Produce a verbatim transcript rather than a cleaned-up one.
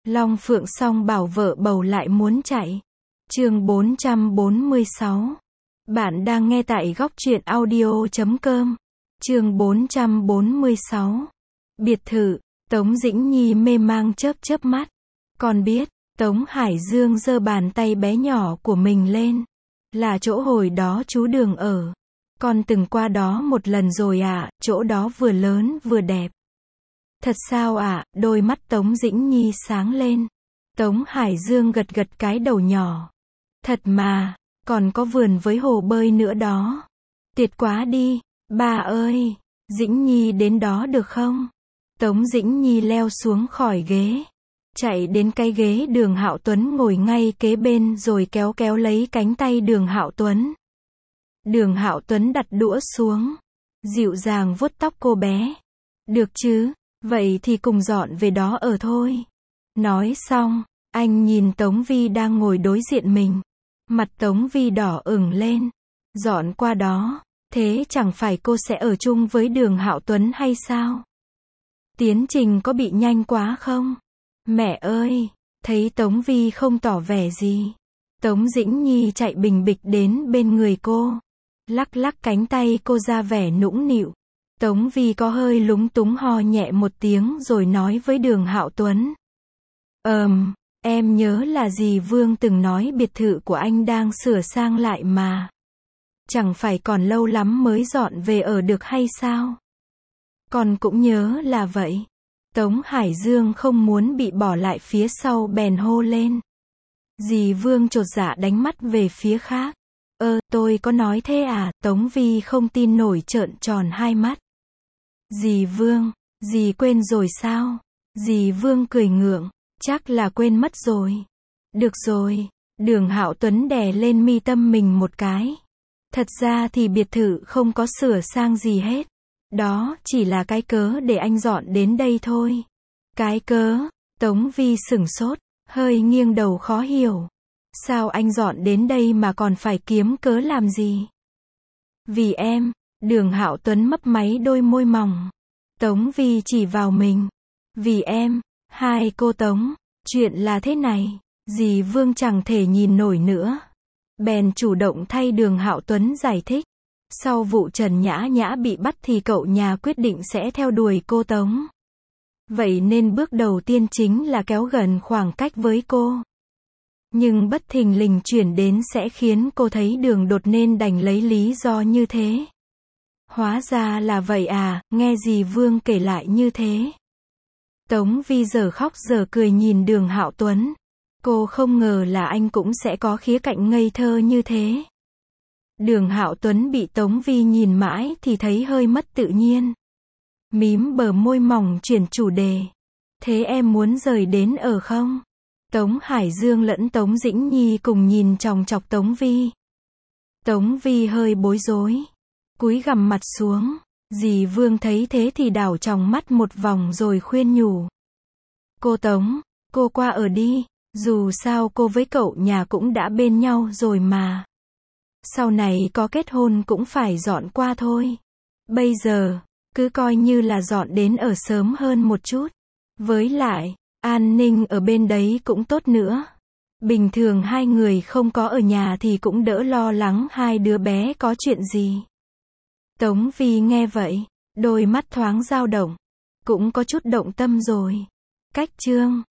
Long Phượng song bảo vợ bầu lại muốn chạy. Chương bốn trăm bốn mươi sáu. Bạn đang nghe tại góc truyện audio chấm com. Chương bốn trăm bốn mươi sáu. Biệt thự. Tống Dĩnh Nhi mê mang chớp chớp mắt. Con biết, Tống Hải Dương giơ bàn tay bé nhỏ của mình lên. Là chỗ hồi đó chú Đường ở. Con từng qua đó một lần rồi ạ, à, chỗ đó vừa lớn vừa đẹp. Thật sao ạ? À? Đôi mắt Tống Dĩnh Nhi sáng lên. Tống Hải Dương gật gật cái đầu nhỏ. Thật mà, còn có vườn với hồ bơi nữa đó. Tuyệt quá đi, ba ơi, Dĩnh Nhi đến đó được không? Tống Dĩnh Nhi leo xuống khỏi ghế. Chạy đến cái ghế Đường Hạo Tuấn ngồi ngay kế bên rồi kéo kéo lấy cánh tay Đường Hạo Tuấn. Đường Hạo Tuấn đặt đũa xuống. Dịu dàng vuốt tóc cô bé. Được chứ, vậy thì cùng dọn về đó ở thôi. Nói xong, anh nhìn Tống Vi đang ngồi đối diện mình. Mặt Tống Vi đỏ ửng lên. Dọn qua đó, thế chẳng phải cô sẽ ở chung với Đường Hạo Tuấn hay sao? Tiến trình có bị nhanh quá không? Mẹ ơi, thấy Tống Vi không tỏ vẻ gì. Tống Dĩnh Nhi chạy bình bịch đến bên người cô. Lắc lắc cánh tay cô ra vẻ nũng nịu. Tống Vi có hơi lúng túng ho nhẹ một tiếng rồi nói với Đường Hạo Tuấn. Ờm, em nhớ là dì Vương từng nói biệt thự của anh đang sửa sang lại mà. Chẳng phải còn lâu lắm mới dọn về ở được hay sao? Con cũng nhớ là vậy. Tống Hải Dương không muốn bị bỏ lại phía sau bèn hô lên. Dì Vương chột dạ đánh mắt về phía khác. Ơ, tôi có nói thế à? Tống Vi không tin nổi trợn tròn hai mắt. Dì Vương, dì quên rồi sao? Dì Vương cười ngượng, chắc là quên mất rồi. Được rồi, Đường Hạo Tuấn đè lên mi tâm mình một cái. Thật ra thì biệt thự không có sửa sang gì hết. Đó chỉ là cái cớ để anh dọn đến đây thôi. Cái cớ? Tống Vi sửng sốt, hơi nghiêng đầu khó hiểu. Sao anh dọn đến đây mà còn phải kiếm cớ làm gì? Vì em. Đường Hạo Tuấn mấp máy đôi môi mỏng. Tống Vi chỉ vào mình. Vì em. Hai cô Tống. Chuyện là thế này. Dì Vương chẳng thể nhìn nổi nữa. Bèn chủ động thay Đường Hạo Tuấn giải thích. Sau vụ Trần Nhã Nhã bị bắt thì cậu nhà quyết định sẽ theo đuổi cô Tống. Vậy nên bước đầu tiên chính là kéo gần khoảng cách với cô. Nhưng bất thình lình chuyển đến sẽ khiến cô thấy Đường đột nên đành lấy lý do như thế. Hóa ra là vậy à, nghe dì Vương kể lại như thế. Tống Vi giờ khóc giờ cười nhìn Đường Hạo Tuấn. Cô không ngờ là anh cũng sẽ có khía cạnh ngây thơ như thế. Đường Hạo Tuấn bị Tống Vi nhìn mãi thì thấy hơi mất tự nhiên. Mím bờ môi mỏng chuyển chủ đề. Thế em muốn rời đến ở không? Tống Hải Dương lẫn Tống Dĩnh Nhi cùng nhìn chòng chọc Tống Vi. Tống Vi hơi bối rối. Cúi gằm mặt xuống. Dì Vương thấy thế thì đảo tròng mắt một vòng rồi khuyên nhủ. Cô Tống, cô qua ở đi. Dù sao cô với cậu nhà cũng đã bên nhau rồi mà. Sau này có kết hôn cũng phải dọn qua thôi. Bây giờ, cứ coi như là dọn đến ở sớm hơn một chút. Với lại, an ninh ở bên đấy cũng tốt nữa. Bình thường hai người không có ở nhà thì cũng đỡ lo lắng hai đứa bé có chuyện gì. Tống Vi nghe vậy, đôi mắt thoáng dao động. Cũng có chút động tâm rồi. Cách chương